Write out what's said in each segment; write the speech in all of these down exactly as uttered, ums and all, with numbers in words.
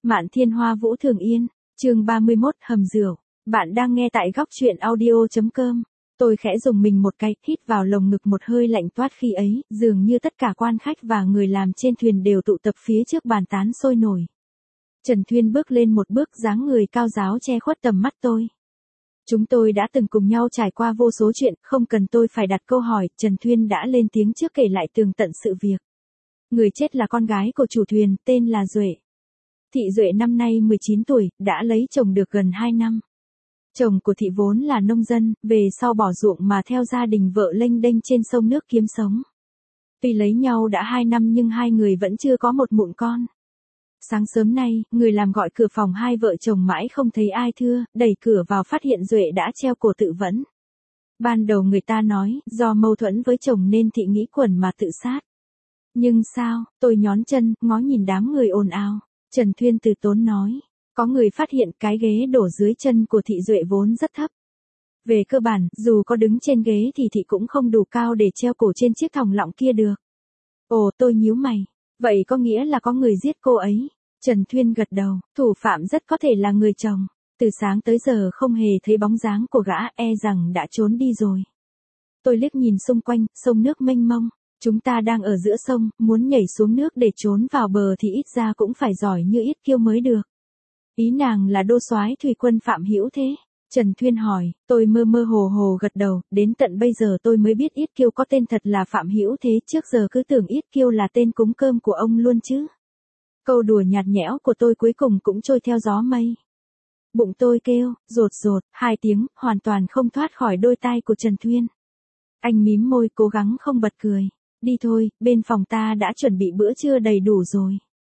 Mạn Thiên Hoa Vũ Thường Yên, chương ba mươi mốt, hầm rượu. Bạn đang nghe tại góc truyện audio chấm com. Tôi khẽ dùng mình một cái, hít vào lồng ngực một hơi lạnh toát khi ấy, dường như tất cả quan khách và người làm trên thuyền đều tụ tập phía trước bàn tán sôi nổi. Trần Thuyên bước lên một bước, dáng người cao ráo che khuất tầm mắt tôi. Chúng tôi đã từng cùng nhau trải qua vô số chuyện, không cần tôi phải đặt câu hỏi, Trần Thuyên đã lên tiếng trước kể lại tường tận sự việc. Người chết là con gái của chủ thuyền, tên là Duệ. Thị Duệ năm nay mười chín tuổi, đã lấy chồng được gần hai năm. Chồng của Thị vốn là nông dân, về sau bỏ ruộng mà theo gia đình vợ lênh đênh trên sông nước kiếm sống. Tuy lấy nhau đã hai năm nhưng hai người vẫn chưa có một mụn con. Sáng sớm nay, người làm gọi cửa phòng hai vợ chồng mãi không thấy ai thưa, đẩy cửa vào phát hiện Duệ đã treo cổ tự vẫn. Ban đầu người ta nói, do mâu thuẫn với chồng nên Thị nghĩ quẩn mà tự sát. Nhưng sao, tôi nhón chân, ngó nhìn đám người ồn ào. Trần Thuyên từ tốn nói, có người phát hiện cái ghế đổ dưới chân của Thị Duệ vốn rất thấp. Về cơ bản, dù có đứng trên ghế thì Thị cũng không đủ cao để treo cổ trên chiếc thòng lọng kia được. Ồ, tôi nhíu mày. Vậy có nghĩa là có người giết cô ấy. Trần Thuyên gật đầu, thủ phạm rất có thể là người chồng. Từ sáng tới giờ không hề thấy bóng dáng của gã, e rằng đã trốn đi rồi. Tôi liếc nhìn xung quanh, sông nước mênh mông. Chúng ta đang ở giữa sông, muốn nhảy xuống nước để trốn vào bờ thì ít ra cũng phải giỏi như Yết Kiêu mới được. Ý nàng là đô soái thủy quân Phạm Hữu thế? Trần Thuyên hỏi, tôi mơ mơ hồ hồ gật đầu, đến tận bây giờ tôi mới biết Yết Kiêu có tên thật là Phạm Hữu thế, trước giờ cứ tưởng Yết Kiêu là tên cúng cơm của ông luôn chứ. Câu đùa nhạt nhẽo của tôi cuối cùng cũng trôi theo gió mây. Bụng tôi kêu, rột rột, hai tiếng, hoàn toàn không thoát khỏi đôi tai của Trần Thuyên. Anh mím môi cố gắng không bật cười. Đi thôi, bên phòng ta đã chuẩn bị bữa trưa đầy đủ rồi.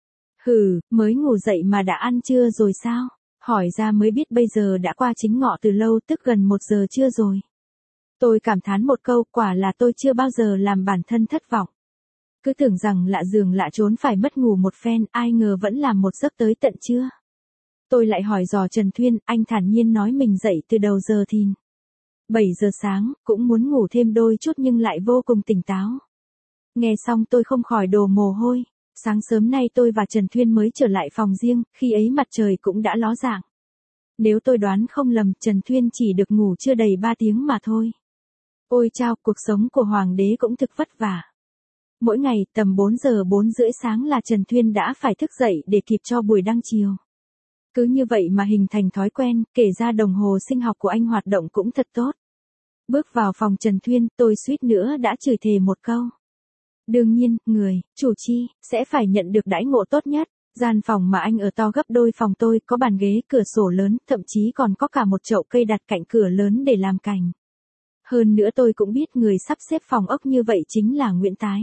Hừ, mới ngủ dậy mà đã ăn trưa rồi sao? Hỏi ra mới biết bây giờ đã qua chính ngọ từ lâu, tức gần một giờ trưa rồi. Tôi cảm thán một câu, quả là tôi chưa bao giờ làm bản thân thất vọng. Cứ tưởng rằng lạ giường lạ trốn phải mất ngủ một phen, ai ngờ vẫn làm một giấc tới tận trưa. Tôi lại hỏi dò Trần Thuyên, anh thản nhiên nói mình dậy từ đầu giờ thìn. bảy giờ sáng, cũng muốn ngủ thêm đôi chút nhưng lại vô cùng tỉnh táo. Nghe xong tôi không khỏi đổ mồ hôi. Sáng sớm nay tôi và Trần Thuyên mới trở lại phòng riêng, khi ấy mặt trời cũng đã ló dạng. Nếu tôi đoán không lầm, Trần Thuyên chỉ được ngủ chưa đầy ba tiếng mà thôi. Ôi chao, cuộc sống của hoàng đế cũng thực vất vả. Mỗi ngày, tầm bốn giờ bốn rưỡi sáng là Trần Thuyên đã phải thức dậy để kịp cho buổi đăng chiều. Cứ như vậy mà hình thành thói quen, kể ra đồng hồ sinh học của anh hoạt động cũng thật tốt. Bước vào phòng Trần Thuyên, tôi suýt nữa đã chửi thề một câu. Đương nhiên, người, chủ chi, sẽ phải nhận được đãi ngộ tốt nhất. Gian phòng mà anh ở to gấp đôi phòng tôi, có bàn ghế, cửa sổ lớn, thậm chí còn có cả một chậu cây đặt cạnh cửa lớn để làm cảnh. Hơn nữa tôi cũng biết người sắp xếp phòng ốc như vậy chính là Nguyễn Tái.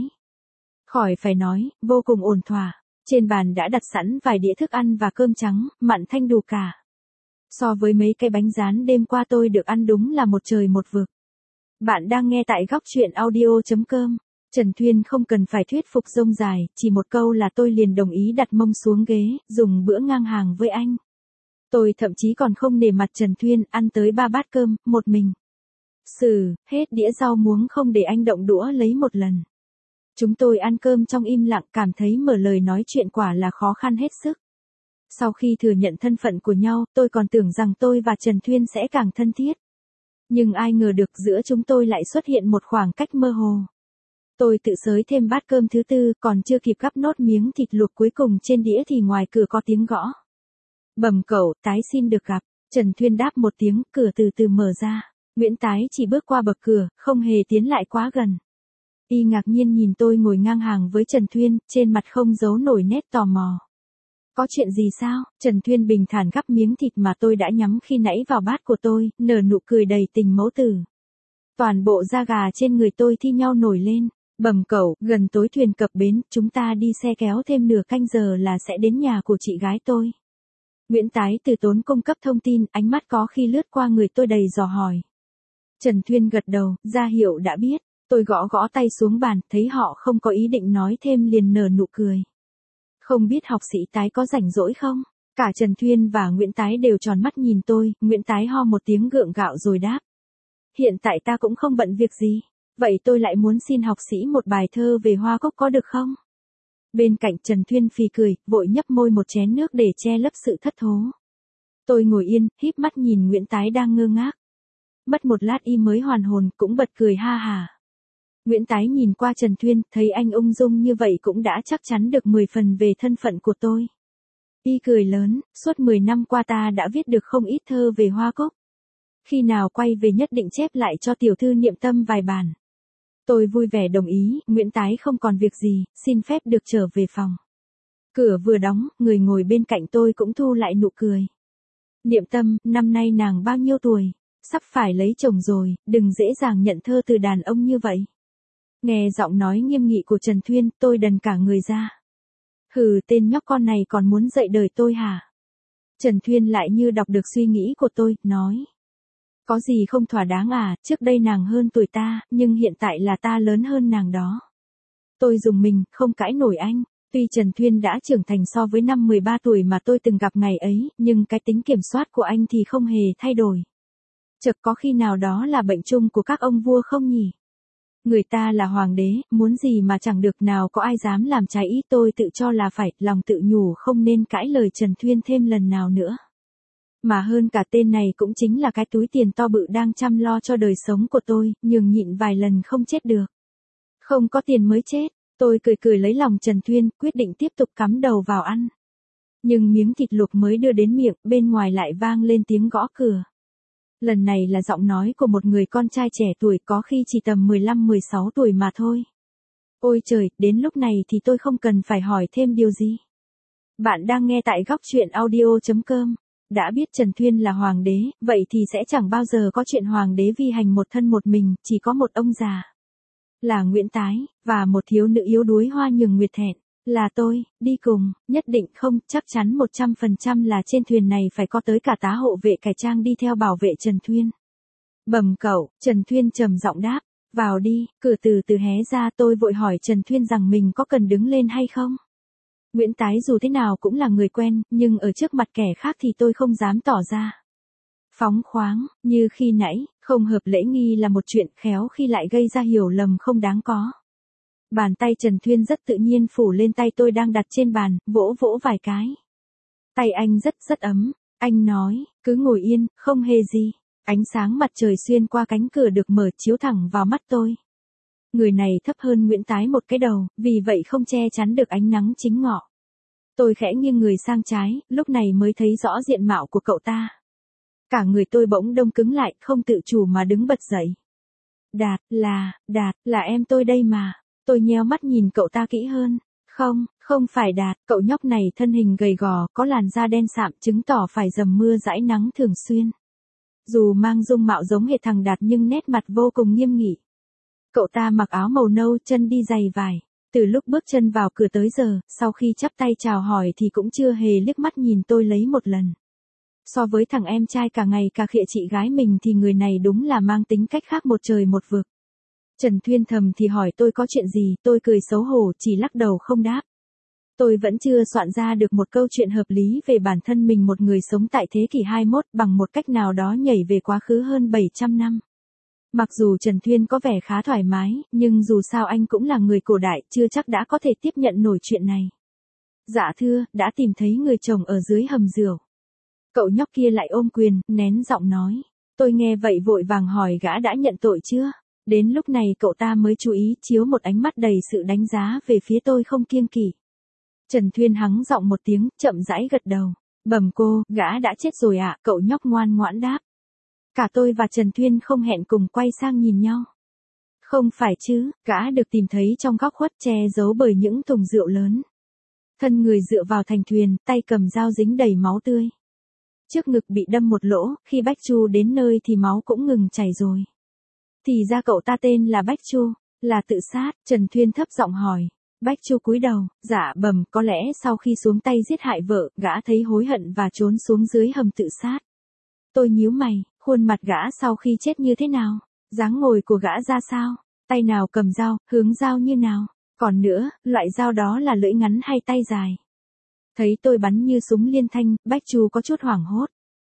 Khỏi phải nói, vô cùng ổn thỏa. Trên bàn đã đặt sẵn vài đĩa thức ăn và cơm trắng, mặn thanh đủ cả. So với mấy cái bánh rán đêm qua tôi được ăn đúng là một trời một vực. Bạn đang nghe tại góc truyện audio chấm com. Trần Thuyên không cần phải thuyết phục rông dài, chỉ một câu là tôi liền đồng ý đặt mông xuống ghế, dùng bữa ngang hàng với anh. Tôi thậm chí còn không nể mặt Trần Thuyên, ăn tới ba bát cơm, một mình. Sử, hết đĩa rau muống không để anh động đũa lấy một lần. Chúng tôi ăn cơm trong im lặng, cảm thấy mở lời nói chuyện quả là khó khăn hết sức. Sau khi thừa nhận thân phận của nhau, tôi còn tưởng rằng tôi và Trần Thuyên sẽ càng thân thiết. Nhưng ai ngờ được giữa chúng tôi lại xuất hiện một khoảng cách mơ hồ. Tôi tự xới thêm bát cơm thứ tư, còn chưa kịp gắp nốt miếng thịt luộc cuối cùng trên đĩa thì ngoài cửa có tiếng gõ. Bẩm cậu, Tái xin được gặp. Trần Thuyên đáp một tiếng, cửa từ từ mở ra. Nguyễn Tái chỉ bước qua bậc cửa, không hề tiến lại quá gần. Y ngạc nhiên nhìn tôi ngồi ngang hàng với Trần Thuyên, trên mặt không giấu nổi nét tò mò. Có chuyện gì sao? Trần Thuyên bình thản gắp miếng thịt mà tôi đã nhắm khi nãy vào bát của tôi, nở nụ cười đầy tình mẫu tử. Toàn bộ da gà trên người tôi thi nhau nổi lên. Bẩm cậu, gần tối thuyền cập bến, chúng ta đi xe kéo thêm nửa canh giờ là sẽ đến nhà của chị gái tôi. Nguyễn Tái từ tốn cung cấp thông tin, ánh mắt có khi lướt qua người tôi đầy dò hỏi. Trần Thuyên gật đầu, ra hiệu đã biết. Tôi gõ gõ tay xuống bàn, thấy họ không có ý định nói thêm liền nở nụ cười. Không biết học sĩ Tái có rảnh rỗi không? Cả Trần Thuyên và Nguyễn Tái đều tròn mắt nhìn tôi, Nguyễn Tái ho một tiếng gượng gạo rồi đáp. Hiện tại ta cũng không bận việc gì. Vậy tôi lại muốn xin học sĩ một bài thơ về Hoa Cúc có được không? Bên cạnh Trần Thuyên phì cười, vội nhấp môi một chén nước để che lấp sự thất thố. Tôi ngồi yên, híp mắt nhìn Nguyễn Tái đang ngơ ngác. Mất một lát y mới hoàn hồn, cũng bật cười ha hả. Nguyễn Tái nhìn qua Trần Thuyên, thấy anh ung dung như vậy cũng đã chắc chắn được mười phần về thân phận của tôi. Y cười lớn, suốt mười năm qua ta đã viết được không ít thơ về hoa cúc. Khi nào quay về nhất định chép lại cho tiểu thư Niệm Tâm vài bản. Tôi vui vẻ đồng ý, Nguyễn Tái không còn việc gì, xin phép được trở về phòng. Cửa vừa đóng, người ngồi bên cạnh tôi cũng thu lại nụ cười. Niệm Tâm, năm nay nàng bao nhiêu tuổi? Sắp phải lấy chồng rồi, đừng dễ dàng nhận thơ từ đàn ông như vậy. Nghe giọng nói nghiêm nghị của Trần Thuyên, tôi đần cả người ra. Hừ, tên nhóc con này còn muốn dạy đời tôi hả? Trần Thuyên lại như đọc được suy nghĩ của tôi, nói. Có gì không thỏa đáng à, trước đây nàng hơn tuổi ta, nhưng hiện tại là ta lớn hơn nàng đó. Tôi dùng mình, không cãi nổi anh. Tuy Trần Thuyên đã trưởng thành so với năm mười ba tuổi mà tôi từng gặp ngày ấy, nhưng cái tính kiểm soát của anh thì không hề thay đổi. Chợt có khi nào đó là bệnh chung của các ông vua không nhỉ? Người ta là hoàng đế, muốn gì mà chẳng được, nào có ai dám làm trái ý tôi tự cho là phải, lòng tự nhủ không nên cãi lời Trần Thuyên thêm lần nào nữa. Mà hơn cả tên này cũng chính là cái túi tiền to bự đang chăm lo cho đời sống của tôi, nhường nhịn vài lần không chết được. Không có tiền mới chết, tôi cười cười lấy lòng Trần Thuyên, quyết định tiếp tục cắm đầu vào ăn. Nhưng miếng thịt luộc mới đưa đến miệng, bên ngoài lại vang lên tiếng gõ cửa. Lần này là giọng nói của một người con trai trẻ tuổi, có khi chỉ tầm mười lăm mười sáu tuổi mà thôi. Ôi trời, đến lúc này thì tôi không cần phải hỏi thêm điều gì. Bạn đang nghe tại góc truyện audio chấm com. Đã biết Trần Thuyên là hoàng đế, vậy thì sẽ chẳng bao giờ có chuyện hoàng đế vi hành một thân một mình, chỉ có một ông già. Là Nguyễn Tái, và một thiếu nữ yếu đuối Hoa Nhường Nguyệt Thẹn. Là tôi, đi cùng, nhất định không, chắc chắn một trăm phần trăm là trên thuyền này phải có tới cả tá hộ vệ cải trang đi theo bảo vệ Trần Thuyên. Bẩm cậu, Trần Thuyên trầm giọng đáp, vào đi, cửa từ từ hé ra. Tôi vội hỏi Trần Thuyên rằng mình có cần đứng lên hay không. Nguyễn Tái dù thế nào cũng là người quen, nhưng ở trước mặt kẻ khác thì tôi không dám tỏ ra phóng khoáng, như khi nãy, không hợp lễ nghi là một chuyện, khéo khi lại gây ra hiểu lầm không đáng có. Bàn tay Trần Thuyên rất tự nhiên phủ lên tay tôi đang đặt trên bàn, vỗ vỗ vài cái. Tay anh rất rất ấm, anh nói, cứ ngồi yên, không hề gì. Ánh sáng mặt trời xuyên qua cánh cửa được mở chiếu thẳng vào mắt tôi. Người này thấp hơn Nguyễn Tái một cái đầu, vì vậy không che chắn được ánh nắng chính ngọ. Tôi khẽ nghiêng người sang trái, lúc này mới thấy rõ diện mạo của cậu ta. Cả người tôi bỗng đông cứng lại, không tự chủ mà đứng bật dậy. Đạt, là, Đạt, là em tôi đây mà. Tôi nheo mắt nhìn cậu ta kỹ hơn. Không, không phải Đạt, cậu nhóc này thân hình gầy gò, có làn da đen sạm, chứng tỏ phải dầm mưa dãi nắng thường xuyên. Dù mang dung mạo giống hệt thằng Đạt nhưng nét mặt vô cùng nghiêm nghị. Cậu ta mặc áo màu nâu, chân đi giày vải. Từ lúc bước chân vào cửa tới giờ, sau khi chắp tay chào hỏi thì cũng chưa hề liếc mắt nhìn tôi lấy một lần. So với thằng em trai cả ngày cà khịa chị gái mình thì người này đúng là mang tính cách khác một trời một vực. Trần Thuyên thầm thì hỏi tôi có chuyện gì, tôi cười xấu hổ chỉ lắc đầu không đáp. Tôi vẫn chưa soạn ra được một câu chuyện hợp lý về bản thân mình, một người sống tại thế kỷ hai mươi mốt, bằng một cách nào đó nhảy về quá khứ hơn bảy trăm năm. Mặc dù Trần Thuyên có vẻ khá thoải mái, nhưng dù sao anh cũng là người cổ đại, chưa chắc đã có thể tiếp nhận nổi chuyện này. Dạ thưa, đã tìm thấy người chồng ở dưới hầm rượu. Cậu nhóc kia lại ôm quyền, nén giọng nói. Tôi nghe vậy vội vàng hỏi gã đã nhận tội chưa? Đến lúc này cậu ta mới chú ý, chiếu một ánh mắt đầy sự đánh giá về phía tôi không kiêng kỵ. Trần Thuyên hắng giọng một tiếng, chậm rãi gật đầu. Bẩm cô, gã đã chết rồi ạ, à? Cậu nhóc ngoan ngoãn đáp. Cả tôi và Trần Thuyên không hẹn cùng quay sang nhìn nhau. Không phải chứ, gã được tìm thấy trong góc khuất che giấu bởi những thùng rượu lớn. Thân người dựa vào thành thuyền, tay cầm dao dính đầy máu tươi. Trước ngực bị đâm một lỗ, khi Bách Chu đến nơi thì máu cũng ngừng chảy rồi. Thì ra cậu ta tên là Bách Chu, là tự sát. Trần Thuyên thấp giọng hỏi. Bách Chu cúi đầu, dạ bẩm, có lẽ sau khi xuống tay giết hại vợ, gã thấy hối hận và trốn xuống dưới hầm tự sát. Tôi nhíu mày, khuôn mặt gã sau khi chết như thế nào? Dáng ngồi của gã ra sao? Tay nào cầm dao, hướng dao như nào? Còn nữa, loại dao đó là lưỡi ngắn hay tay dài? Thấy tôi bắn như súng liên thanh, Bách Chu có chút hoảng hốt.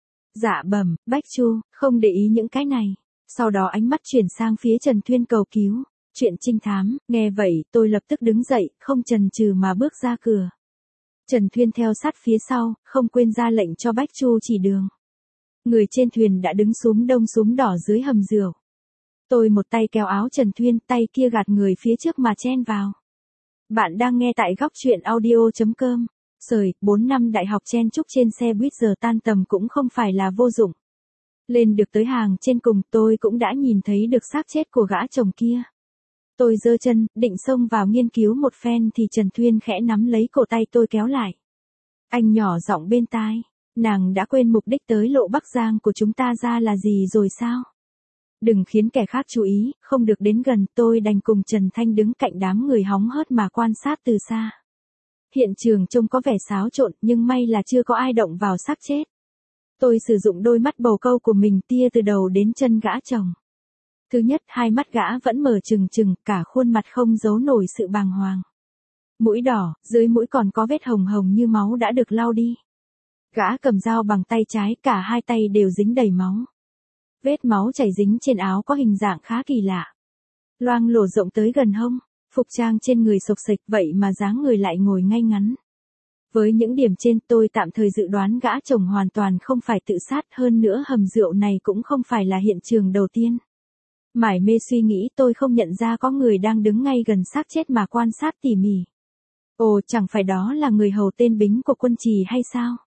Dạ bẩm, Bách Chu, không để ý những cái này. Sau đó ánh mắt chuyển sang phía Trần Thuyên cầu cứu. chuyện trinh thám, nghe vậy tôi lập tức đứng dậy, không chần chừ mà bước ra cửa. Trần Thuyên theo sát phía sau, không quên ra lệnh cho Bách Chu chỉ đường. Người trên thuyền đã đứng xúm đông xúm đỏ dưới hầm rượu. Tôi một tay kéo áo Trần Thuyên, tay kia gạt người phía trước mà chen vào. Bạn đang nghe tại góc truyện audio.com. Sời, bốn năm đại học chen chúc trên xe buýt giờ tan tầm cũng không phải là vô dụng. Lên được tới hàng trên cùng tôi cũng đã nhìn thấy được xác chết của gã chồng kia. Tôi giơ chân, định xông vào nghiên cứu một phen thì Trần Thuyên khẽ nắm lấy cổ tay tôi kéo lại. Anh nhỏ giọng bên tai, nàng đã quên mục đích tới lộ Bắc Giang của chúng ta ra là gì rồi sao? Đừng khiến kẻ khác chú ý, không được đến gần, tôi đành cùng Trần Thanh đứng cạnh đám người hóng hớt mà quan sát từ xa. Hiện trường trông có vẻ xáo trộn nhưng may là chưa có ai động vào xác chết. Tôi sử dụng đôi mắt bầu câu của mình tia từ đầu đến chân gã chồng. Thứ nhất, hai mắt gã vẫn mở trừng trừng, cả khuôn mặt không giấu nổi sự bàng hoàng. Mũi đỏ, dưới mũi còn có vết hồng hồng như máu đã được lau đi. Gã cầm dao bằng tay trái, cả hai tay đều dính đầy máu. Vết máu chảy dính trên áo có hình dạng khá kỳ lạ. Loang lổ rộng tới gần hông, phục trang trên người xộc xệch vậy mà dáng người lại ngồi ngay ngắn. Với những điểm trên tôi tạm thời dự đoán gã chồng hoàn toàn không phải tự sát, hơn nữa hầm rượu này cũng không phải là hiện trường đầu tiên. Mải mê suy nghĩ tôi không nhận ra có người đang đứng ngay gần xác chết mà quan sát tỉ mỉ. Ồ, chẳng phải đó là người hầu tên Bính của Quân Trì hay sao?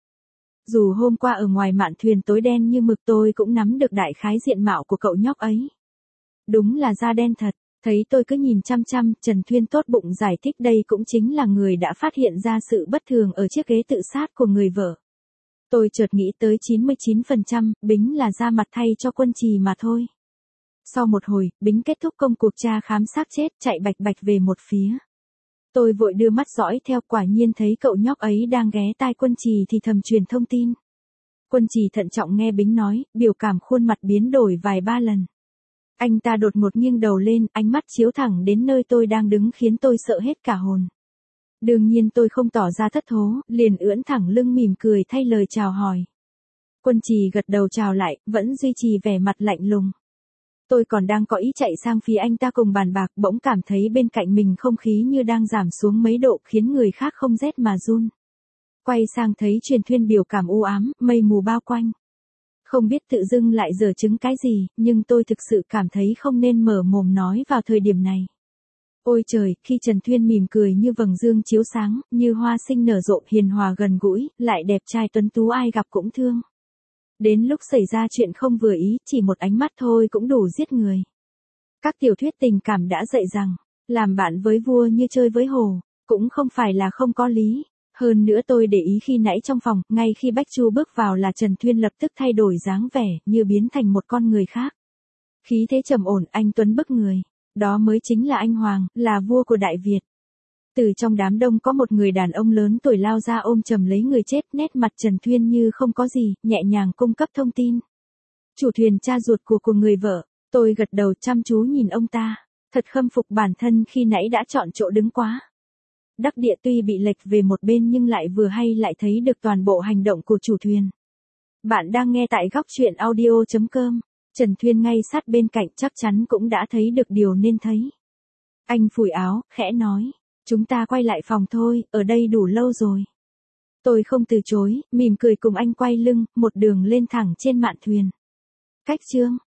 Dù hôm qua ở ngoài mạn thuyền tối đen như mực tôi cũng nắm được đại khái diện mạo của cậu nhóc ấy. Đúng là da đen thật, thấy tôi cứ nhìn chăm chăm, Trần Thuyên tốt bụng giải thích đây cũng chính là người đã phát hiện ra sự bất thường ở chiếc ghế tự sát của người vợ. Tôi chợt nghĩ tới chín mươi chín phần trăm, Bính là ra mặt thay cho Quân Trì mà thôi. Sau một hồi, Bính kết thúc công cuộc tra khám xác chết, chạy bạch bạch về một phía. Tôi vội đưa mắt dõi theo, quả nhiên thấy cậu nhóc ấy đang ghé tai Quân Trì thì thầm truyền thông tin. Quân Trì thận trọng nghe Bính nói, biểu cảm khuôn mặt biến đổi vài ba lần. Anh ta đột ngột nghiêng đầu lên, ánh mắt chiếu thẳng đến nơi tôi đang đứng khiến tôi sợ hết cả hồn. Đương nhiên tôi không tỏ ra thất thố, liền ưỡn thẳng lưng mỉm cười thay lời chào hỏi. Quân Trì gật đầu chào lại, vẫn duy trì vẻ mặt lạnh lùng. Tôi còn đang có ý chạy sang phía anh ta cùng bàn bạc, bỗng cảm thấy bên cạnh mình không khí như đang giảm xuống mấy độ khiến người khác không rét mà run. Quay sang thấy Truyền Thuyên biểu cảm u ám, mây mù bao quanh. Không biết tự dưng lại giở chứng cái gì, nhưng tôi thực sự cảm thấy không nên mở mồm nói vào thời điểm này. Ôi trời, khi Trần Thuyên mỉm cười như vầng dương chiếu sáng, như hoa sinh nở rộ, hiền hòa gần gũi, lại đẹp trai tuấn tú ai gặp cũng thương. Đến lúc xảy ra chuyện không vừa ý, chỉ một ánh mắt thôi cũng đủ giết người. Các tiểu thuyết tình cảm đã dạy rằng, làm bạn với vua như chơi với hổ, cũng không phải là không có lý. Hơn nữa tôi để ý khi nãy trong phòng, ngay khi Bách Chu bước vào là Trần Thuyên lập tức thay đổi dáng vẻ, như biến thành một con người khác. Khí thế trầm ổn, anh tuấn bức người. Đó mới chính là anh Hoàng, là vua của Đại Việt. Từ trong đám đông có một người đàn ông lớn tuổi lao ra ôm chầm lấy người chết, nét mặt Trần Thuyên như không có gì, nhẹ nhàng cung cấp thông tin. Chủ thuyền cha ruột của của người vợ, tôi gật đầu chăm chú nhìn ông ta, thật khâm phục bản thân khi nãy đã chọn chỗ đứng quá. Đắc địa tuy bị lệch về một bên nhưng lại vừa hay lại thấy được toàn bộ hành động của chủ thuyền. Bạn đang nghe tại góc truyện audio.com, Trần Thuyên ngay sát bên cạnh chắc chắn cũng đã thấy được điều nên thấy. Anh phủi áo, khẽ nói. Chúng ta quay lại phòng thôi, ở đây đủ lâu rồi. Tôi không từ chối, mỉm cười cùng anh quay lưng, một đường lên thẳng trên mạn thuyền. Cách chương